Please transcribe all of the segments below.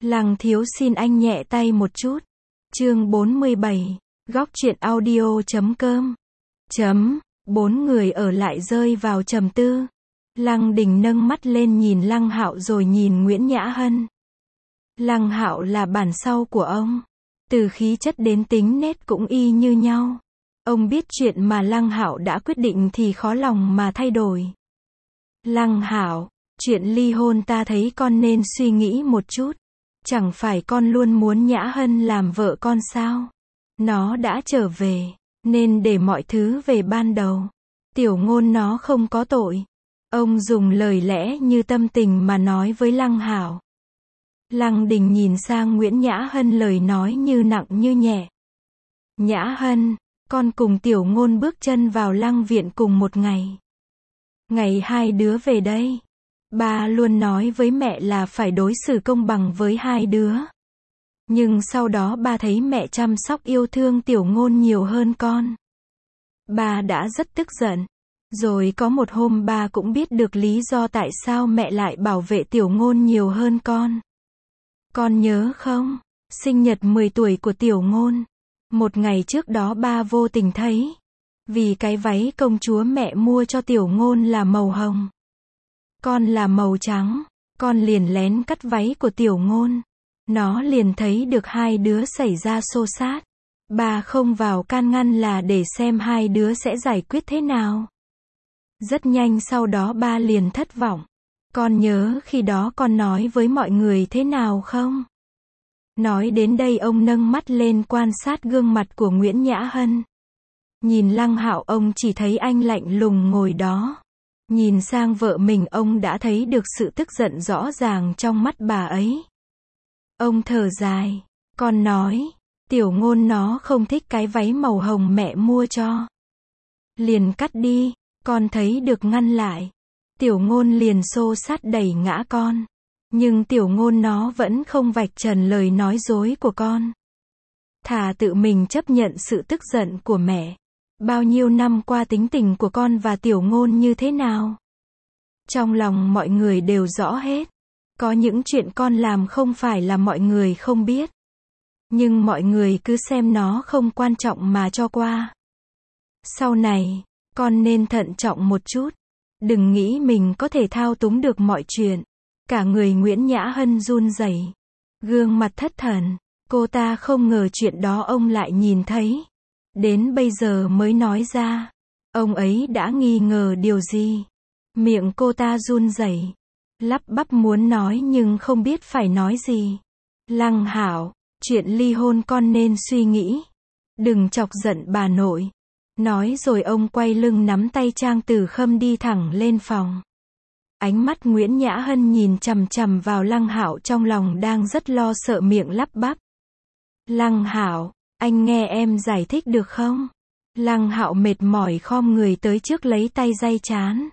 Lăng thiếu xin anh nhẹ tay một chút. Chương 47, góc truyện audio.com. Bốn người ở lại rơi vào trầm tư. Lăng Đình nâng mắt lên nhìn Lăng Hạo rồi nhìn Nguyễn Nhã Hân. Lăng Hạo là bản sau của ông. Từ khí chất đến tính nết cũng y như nhau. Ông biết chuyện mà Lăng Hạo đã quyết định thì khó lòng mà thay đổi. Lăng Hạo, chuyện ly hôn ta thấy con nên suy nghĩ một chút. Chẳng phải con luôn muốn Nhã Hân làm vợ con sao? Nó đã trở về, nên để mọi thứ về ban đầu. Tiểu Ngôn nó không có tội. Ông dùng lời lẽ như tâm tình mà nói với Lăng Hạo. Lăng Đình nhìn sang Nguyễn Nhã Hân, lời nói như nặng như nhẹ. Nhã Hân, con cùng Tiểu Ngôn bước chân vào Lăng viện cùng một ngày. Ngày hai đứa về đây, ba luôn nói với mẹ là phải đối xử công bằng với hai đứa. Nhưng sau đó ba thấy mẹ chăm sóc yêu thương Tiểu Ngôn nhiều hơn con. Ba đã rất tức giận. Rồi có một hôm ba cũng biết được lý do tại sao mẹ lại bảo vệ Tiểu Ngôn nhiều hơn con. Con nhớ không? Sinh nhật 10 tuổi của Tiểu Ngôn. Một ngày trước đó ba vô tình thấy. Vì cái váy công chúa mẹ mua cho Tiểu Ngôn là màu hồng. Con là màu trắng. Con liền lén cắt váy của Tiểu Ngôn. Nó liền thấy được hai đứa xảy ra xô xát. Ba không vào can ngăn là để xem hai đứa sẽ giải quyết thế nào. Rất nhanh sau đó ba liền thất vọng. Con nhớ khi đó con nói với mọi người thế nào không? Nói đến đây ông nâng mắt lên quan sát gương mặt của Nguyễn Nhã Hân. Nhìn Lăng Hạo ông chỉ thấy anh lạnh lùng ngồi đó. Nhìn sang vợ mình ông đã thấy được sự tức giận rõ ràng trong mắt bà ấy. Ông thở dài. Con nói, Tiểu Ngôn nó không thích cái váy màu hồng mẹ mua cho. Liền cắt đi, con thấy được ngăn lại. Tiểu Ngôn liền xô xát đẩy ngã con. Nhưng Tiểu Ngôn nó vẫn không vạch trần lời nói dối của con. Thà tự mình chấp nhận sự tức giận của mẹ. Bao nhiêu năm qua tính tình của con và Tiểu Ngôn như thế nào? Trong lòng mọi người đều rõ hết. Có những chuyện con làm không phải là mọi người không biết. Nhưng mọi người cứ xem nó không quan trọng mà cho qua. Sau này, con nên thận trọng một chút. Đừng nghĩ mình có thể thao túng được mọi chuyện. Cả người Nguyễn Nhã Hân run rẩy, gương mặt thất thần. Cô ta không ngờ chuyện đó ông lại nhìn thấy. Đến bây giờ mới nói ra. Ông ấy đã nghi ngờ điều gì? Miệng cô ta run rẩy, lắp bắp muốn nói nhưng không biết phải nói gì. Lăng Hạo, chuyện ly hôn con nên suy nghĩ. Đừng chọc giận bà nội. Nói rồi ông quay lưng nắm tay Trang Tử Khâm đi thẳng lên phòng. Ánh mắt Nguyễn Nhã Hân nhìn chằm chằm vào Lăng Hạo, trong lòng đang rất lo sợ, miệng lắp bắp. Lăng Hạo, anh nghe em giải thích được không? Lăng Hạo mệt mỏi khom người tới trước lấy tay day trán.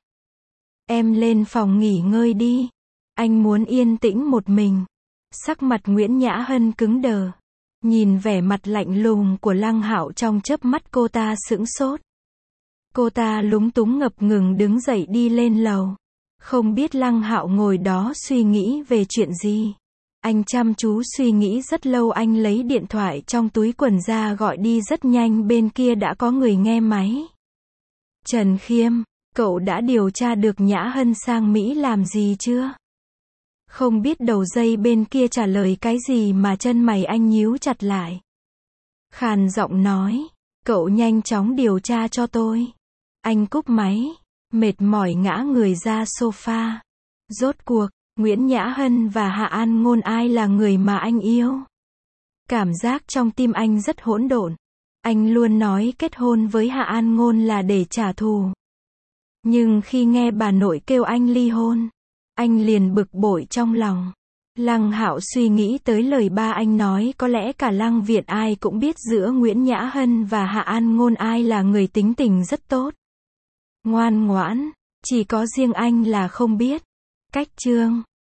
Em lên phòng nghỉ ngơi đi. Anh muốn yên tĩnh một mình. Sắc mặt Nguyễn Nhã Hân cứng đờ. Nhìn vẻ mặt lạnh lùng của Lăng Hạo trong chớp mắt cô ta sững sốt. Cô ta lúng túng ngập ngừng đứng dậy đi lên lầu. Không biết Lăng Hạo ngồi đó suy nghĩ về chuyện gì. Anh chăm chú suy nghĩ rất lâu, anh lấy điện thoại trong túi quần ra gọi đi, rất nhanh bên kia đã có người nghe máy. Trần Khiêm, cậu đã điều tra được Nhã Hân sang Mỹ làm gì chưa? Không biết đầu dây bên kia trả lời cái gì mà chân mày anh nhíu chặt lại. Khàn giọng nói, cậu nhanh chóng điều tra cho tôi. Anh cúp máy, mệt mỏi ngã người ra sofa. Rốt cuộc, Nguyễn Nhã Hân và Hạ An Ngôn ai là người mà anh yêu? Cảm giác trong tim anh rất hỗn độn. Anh luôn nói kết hôn với Hạ An Ngôn là để trả thù. Nhưng khi nghe bà nội kêu anh ly hôn, anh liền bực bội trong lòng. Lăng Hạo suy nghĩ tới lời ba anh nói, có lẽ cả Lăng viện ai cũng biết giữa Nguyễn Nhã Hân và Hạ An Ngôn ai là người tính tình rất tốt, ngoan ngoãn, chỉ có riêng anh là không biết. Cách chương